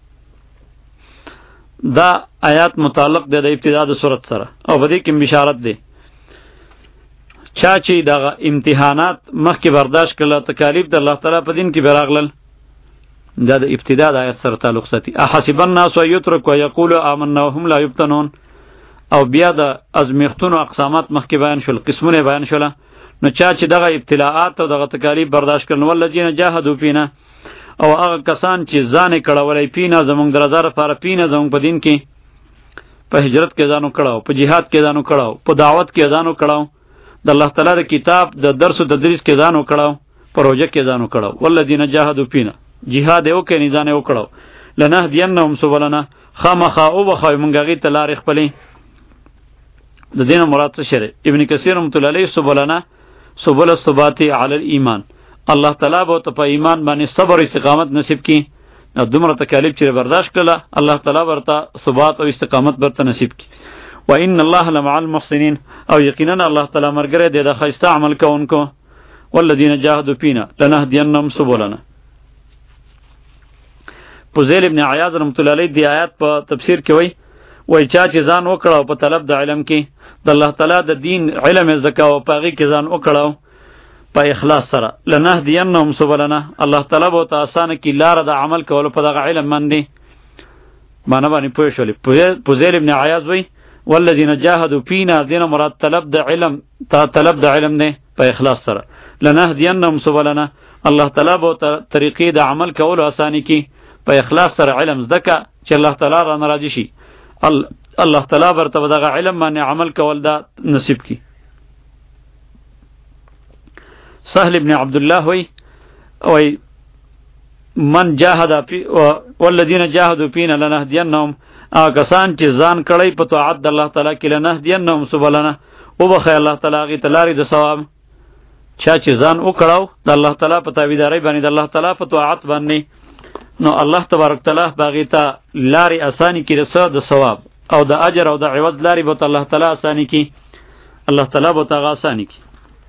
دا آیات متعلق دی د ابتدا د سورۃ سره، او په دې کې بشارت دی چا چې دا امتحانات مخکې برداشت کړل، تکالیف د الله تعالی په دین کې براغلل، دا د ابتدا د آیات سره تعلق ساتي. احسب الناس یترکوا یقولوا آمنا وهم لا یفتنون، او بیا د ازمیختونو اقسامات مخکې بیان شول، قسمونه بیان شول. نو چا چې دغه ابتلاءات او دغه تکالیف برداشت کړل، ولذین جاهدوا فینا، او هغه کسان چې ځان کړهولای پینا زمونږ درزار لپاره، پینا زمونږ په دین کې، په هجرت کې ځانو کړهو، په جهاد کې ځانو کړهو، په دعوت کې ځانو کړهو، د الله تعالی د کتاب د درس او تدریس کې ځانو کړهو، پروژه کې ځانو کړهو. ولذین جاهدوا فینا، جهاد یو کې نه ځانو کړهو. لنهدینهم سبلنا، خامخا او بخوي مونږ غي ته لارې خپلې. د دین مراد څه شری؟ ابن کثیر رحمۃ اللہ علیہ سبلنا سبل الثبات علی الایمان، الله تعالی به ته په ایمان باندې صبر او استقامت نصیب کړي. دومره تکالیف چې برداشت کړه، الله تعالی ورته ثبات او استقامت ورته نصیب کړي. وان الله لمع المحسنین، او یقینا الله تعالی مرګره دی د خیسته عمل کوونکو. والذین جاهدوا فینا لنهدینهم سبلنا. فضیل ابن عیاض رحمۃ اللہ علیہ دی آیات په تفسیر کې وای وای چا چې ځان وکړو په طلب د علم کې د الله تعالی د دین علم زکا او پاغي کې ځان وکړو په اخلاص سره لنهدینهم سبلنا، الله تعالی به تاسو آسان کی لار د عمل کولو په دغه علم باندې. معنا باندې پوه شولې. فضیل ابن عیاض وای والذین جاهدوا فینا دین مراد طلب د علم تا طلب د علم نه په اخلاص سره لنهدینهم سبلنا، الله تعالی به طریقې د عمل کولو آسانی کی په اخلاص سره علم زدکا چې الله تعالی را ناراضي شي. الله تعالی برته دغه علم باندې عمل کول دا نصیب کی. سهل ابن عبد الله وی وی من جاهد فی والذین جاهدوا فینا لنهدینهم، کسان چې ځان کړی په طاعت د الله تعالی کې لنهدینهم سبلنا، او بخی الله تعالی غی تلاری د ثواب. چا چې ځان وکړو د الله تعالی په تابعداري باندې د الله تعالی په طاعت باندې، نو الله تبارک تعالی باغی ته لاری اسانی کی رسو د ثواب او د اجر او د عوض لاری به الله تعالی اسانی کی، الله تعالی به تاغه اسانی کی.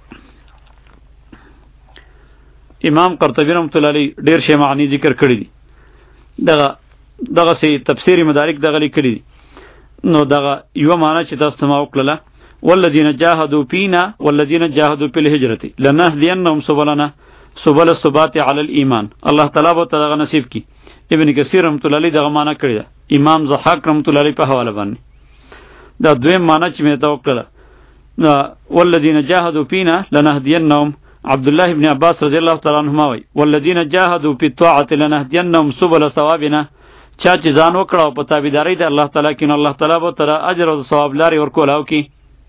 امام قرطبی رحمۃ اللہ علیہ ډیر شی معنی ذکر کړی دي. دغه دغه سی تفسیری مدارک دغه لیکلی دي. نو دغه یو معنی چې تاسو ته ما وکړه والذین جاهدوا فینا والذین جاهدوا فی الهجرة لنهدینهم سبلنا سبل الثبات علی الایمان، الله تعالی به تدغه نصیب کی. ابن کثیر رحمۃ اللہ علیہ دغه معنی کړی ده. امام ضحاک رحمۃ اللہ علیہ په حواله باندې دا دویم معنی چې مې ته وکړه والذین جاهدوا فینا لنهدینهم، عبد الله ابن عباس رضی الله تعالی عنهما وی والذین جاهدوا فی الطاعة لنهدینهم سبل ثوابنا، چا چې ځان وکړو په تابعداري د الله تعالی کې، نو الله تعالی به تر اجر او ثواب لري ورکولاو کی.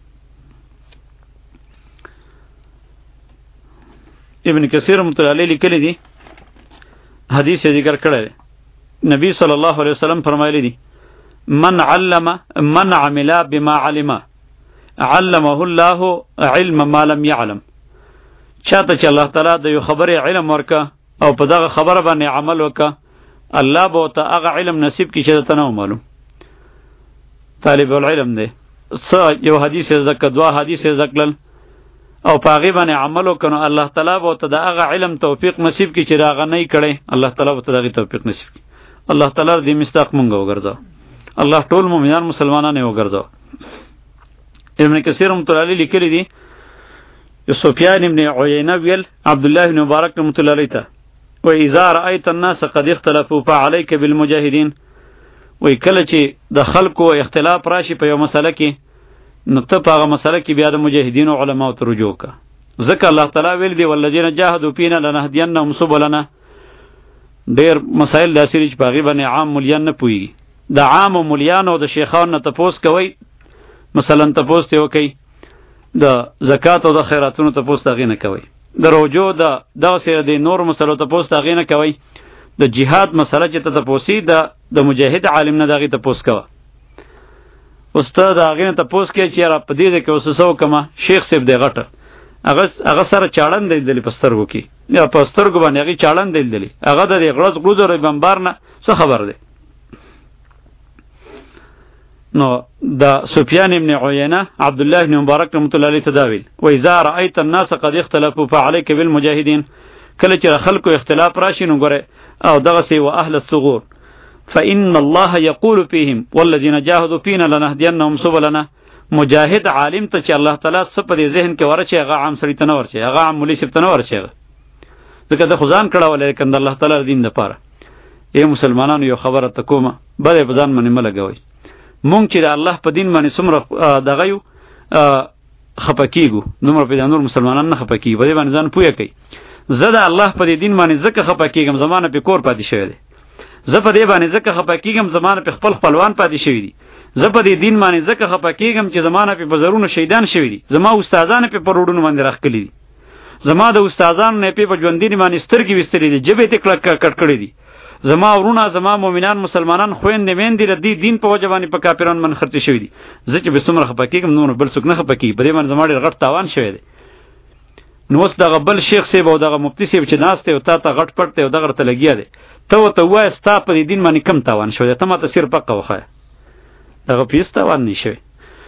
ابن کثیر رحمۃ اللہ علیہ لیکلی دی، حدیث ذکر کړی، نبی صلی الله علیه وسلم فرمایلی دی من علم من عمل بما علم علمه الله علم ما لم يعلم، چاته چې الله تعالی د یو خبره علم ورکا او په دغه خبره باندې عمل وکا، الله به ته هغه علم نصیب کی چې ته نه معلوم. طالب العلم دی څه یو حدیث ذکر دوا حدیث ذکرل او پاغي باندې عمل وکړو، الله تعالی به ته د هغه علم توفیق نصیب کی چې راغ نه کړي، الله تعالی به ته دغه توفیق نصیب کی. الله تعالی دې مستحق مونږ وګرځاو، الله ټول مؤمنان مسلمانان وګرځاو. ابن کثیر رحمۃ اللہ علیہ لیکلی دی سفیان ابن عیینہ ویل عبد الله بن مبارک رحمۃ اللہ علیہ ته و اذا رأيت الناس قد اختلفوا فعليك بالمجاهدين، وی کله چې د خلکو اختلاف راشي په یو مسله کې، نو ته په هغه مسله کې بیا د مجاهدین او علماء ته رجوع کا. ځکه الله تعالی ویل دی والذین جاهدوا فینا لنهدینهم سبلنا. ډیر مسائل داسې دي چې په هغې باندې عام ملیان نه پوهېږي. د عامو ملیانو او د شیخانو نه تپوس کوئ، مثلا تپوس ترې وکئ، د زکات او د خیراتونو تپوس د هغې نه کوئ، د روجو د دغسې د نورو مسلو تپوس د هغې نه کوئ، د جهاد مسله چې ته تپوسي د د مجاهد عالم نه د هغې تپوس کوه. اوس ته د هغې نه تپوس کوې چې یاره په دې ځای کې اوس څه وکړمه، شیخ صاحب دی غټه، هغه هغه سره چاړن دی لیدلي په سترګو کې، یا په سترګو باندې هغې چاړن دی لیدلي، هغه د دې غړز غړوز او بمبار نه څه خبر دی. نو د سفیان ابن عیینه عبد الله بن مبارک رحمۃ اللہ علیہ تداویل و اذا رأيت الناس قد اختلفوا فعليك بالمجاهدين، کله چې خلکو اختلاف راشي نو ګوره او دغه سی و اهل الثغور فإن الله يقول فيهم والذين جاهدوا فينا لنهدينهم سبلنا. مجاهد عالم ته چې الله تعالی څه په دې ذهن کې ورچي، هغه عام سړي ته نه ورچي، هغه عام مولوي صاحب ته نه ورچي، ځکه د خدان کړه ولې کنده الله تعالی دین لپاره. ای مسلمانانو یو خبره ته کومه، بده په ځان باندې ملګوي. مونږ چې د الله په دین باندې څومره دغه یو خفه کېږو، نومره په نور مسلمانان نه خفه کېږي، په دې باندې ځان پوهه کوي. زه د الله په دې دین باندې ځکه خفه کېږم، زمانه په کور پاتې شوی دی. زه په دې باندې ځکه خفه کېږم، زمانه په خپل خپلوان پاتې شوی دي. زه په دې دین باندې ځکه خفه کېږم چې زمانه په بزرونو شهیدان شوی دي. زما استادان په پروډونو باندې راخکلي دي. زما د استادانو نه په ژوندۍ باندې سترګې وسترې دي، جبې ته کلک کټ کړې دي. زما ورونه، زما مؤمنان مسلمانان خويندې میندې د دې دین په وجه باندې په کافرانو باندې خرڅ شوی دي. زه چې به څومره خفه کېږم نو بل څوک نه خفه کېږي، په دې باندې زما ډېر غټ تاوان شوی دی. نو اوس دغه بل شیخ صاحب او دغه مفتی صاحب چې ناست دی او تا ته غټ پټ دی او دغه ته لګیا دی، ته ورته ووایه ستا په دې دین باندې کم تاوان شوی دی، ته ماته صرف حق وښایه. دغه پیس تاوان نه شوی.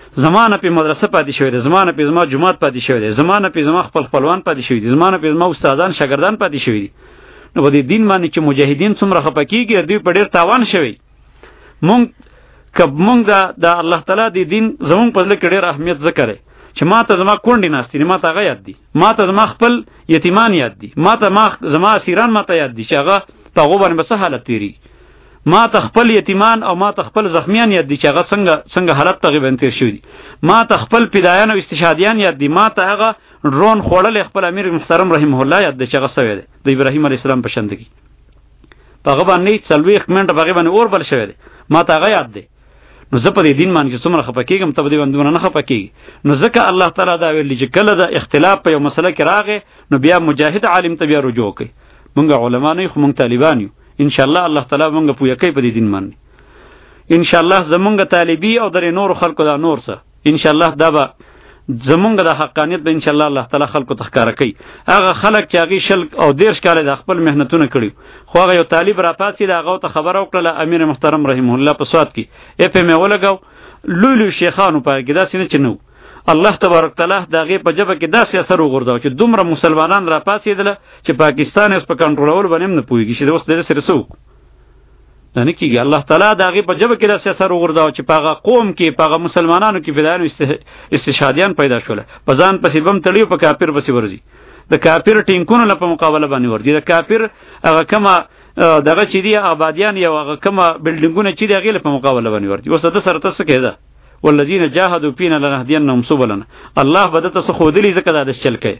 زمانه په مدرسه پاتې شوی دی، زمانه په زما جماعت پاتې شوی دی، زمانه په زما خپل خپلوان پاتې شوی دي، زمانه په زما استادان شاګردان پاتې شوی دي. نو په دې دین باندې چې مجاهدین څومره خپه کیږي، دوی په ډیر تاوان شوی. مونږ کب مونږ دا د الله تعالی دی دین زمونږ په لکه ډیر اهمیت ذکر چې ما ته زما کونډې ناستې، ما ته هغه یاد دي، ما ته زما خپل یتیمان یاد دي، ما ته ما زما اسیران ما ته یاد دي چې هغه په هغو باندې به څه حالت تېري، ما ته خپل یتیمان او ما ته خپل زخمیان یاد دي چې هغه څنګه څنګه حالت تغې باندې تېر شوي دي، ما ته خپل فدایان او استشهادیان یاد دي، ما ته هغه ډرون خوړلی خپل امیر محترم رحمه الله یاد دی چې هغه سوی دی د ابراهیم علیه السلام په شاندګي، په هغه باندې څلوېښت منټه په هغې باندې اور بل شوی دی، ما ته هغه یاد دی. نو زه په دې دین باندې چې څومره خفه کېږم ته په دې باندې دومره نه خفه کېږي. نو ځکه الله تعالی دا ویلي چې کله د اختلاف په یو مسله کې راغی نو بیا مجاهد عالم ته بیا رجوع کوي. مونږ علما نه یو خو مونږ طالبان یو. انشاءالله الله تعالی مونږ پوهه کوي په دې دین باندې. انشاءالله زمونږ طالبي او درې نور خلکو دا نور څه انشاءالله دا به زمونږ د حقانیت به انشاءالله الله تعالی خلکو ته ښکاره کوي. هغه خلک چې هغې شل او دېرش کاله د خپل محنتونه کړي خو هغه یو طالب راپاڅېد هغه ته خبره وکړله امیر محترم رحمه الله په سوات کې اف ام یې ولګو لوی لوی شیخانو په هغې کې داسې نه چې نه الله تبارک تعالی د هغې په ژبه کې داسې اثر وغورځوه چې دومره مسلمانان راپاڅېدله چې پاکستان یې اوس په کنټرولولو باندې هم نه پوهېږي چې اوس د دې سره څه وکړو. دا نه کېږي. الله تعالی د هغې په ژبه کې داسې اثر وغورځوه چې په هغه قوم کې په هغه مسلمانانو کې فدایانو استشهادیان پیدا شوله، په ځان پسې بم تړي او په کافر پسې ورځي، د کافر ټینکونو له په مقابله باندې ورځي، د کافر هغه کومه دغه چې دي آبادیان یا هغه کومه بلډینګونه چې دي هغې له په مقابله باندې ورځي. اوس ده سره ته څه کوې ده والذین جاهدوا فینا لنهدینهم سبلنا، الله به ده ته څه ښودلي ځکه دا داسې چل کوي.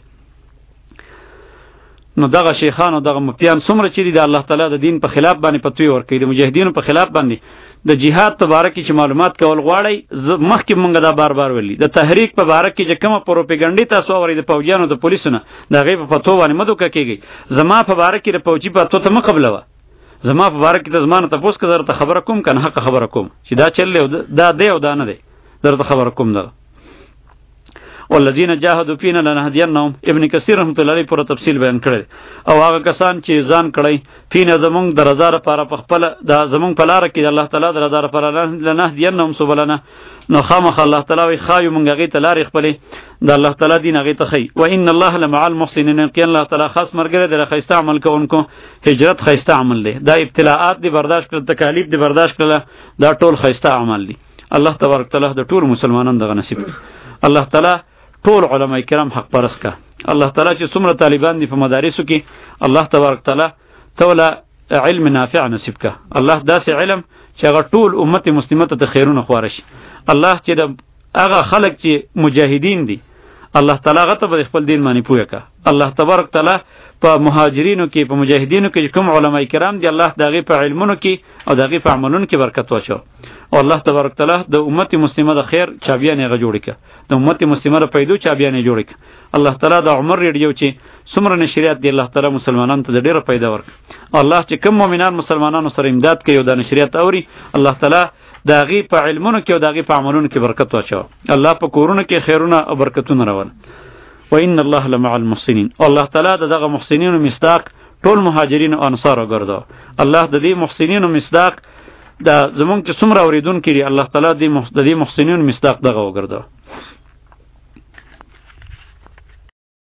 نو دغه شیخان او دغه مفتیان څومره چې دي د الله تعالی د دین په خلاف باندې فتوی ورکوي، د مجاهدینو په خلاف باندې د جهاد په باره کې چې معلومات کول غواړئ مخکې مونږ دا بار بار ویلي، د تحریک په باره کې چې کومه پروپیګنډي تاسو اورئ د پوجیانو د پولیسو نه د هغې په فتوا باندې مه دوکه کېږئ. زما په باره کې د پوجي فتوا ته مه قبلوه، زما په باره کې ته زما نه تپوس که زه درته خبره کوم که ناحقه خبره کوم چې دا چل دی دا دی او دا نه دی درته خبره کوم. دغه والذین جاهدوا فینا لنهدینهم ابن کثیر رحمت الله علیه پوره تفصیل بیان کړی. او هغه کسان چې ځان کړی فینا زمونږ د رضا لپاره په خپله د زمونږ په لاره کې د الله تعالی د رضا لپاره لنهدینهم سبلنا، نو خامخا الله تعالی وایي ښایو مونږ هغې ته لارې خپلې د الله تعالی دین هغې ته ښیي. و ان الله لمع المحسنین، یقینا الله تعالی خاص ملګری دی د ښایسته عمل کوونکو. هجرت ښایسته عمل دی، دا ابتلاعات دي برداشت کړل، تکالیف دي برداشت کړله، دا ټول ښایسته عمل دي. الله تبارک تعالی د ټول مسلمانانو دغه نصیب کړي. الله تعالی ټول علماء کرام حق پرست کا. الله تعالی چې څومره طالبان دي په مدارسو کې الله تبارک تعالی ته ولا علم نافع نصیب کا. الله داسې علم چې هغه ټول امت مسلمه ته خیرونه خواره شي. الله چې د هغه خلک چې مجاهدین دي الله تعالی هغه ته به خپل دین باندې پوهه کا. الله تبارک تعالی په مهاجرینو کې په مجاهدینو کې کوم علماء کرام دي الله د هغې په علمونو کې او د هغې په عملونو کې برکت واچو. او الله تبارک تعالی د امت مسلمه د خیر چابیان هغه جوړی که، د امت مسلمه د پیدو چابیان یې جوړی که. الله تعالی د عمر ریډیو چې څومره نشریات دی الله تعالی مسلمانانو ته د ډېره پیدا ورک. الله چې کوم مؤمنان مسلمانانو سره امداد کوي او د نشریات اوري الله تعالی د هغې په علمونو کې او د هغې په عملونو کې برکت واچو. الله په کورونو کې خیرونه او برکتونه راول. و ان الله لمع المحسنین، الله تعالی د دغه محسنینو مصداق ټول مهاجرین او انصار وګرځو. الله د دې محسنینو مصداق دا زمونږ چې څومره اورېدونکي دي الله تعالی د دې محسنینو مصداق دغه وګرځو.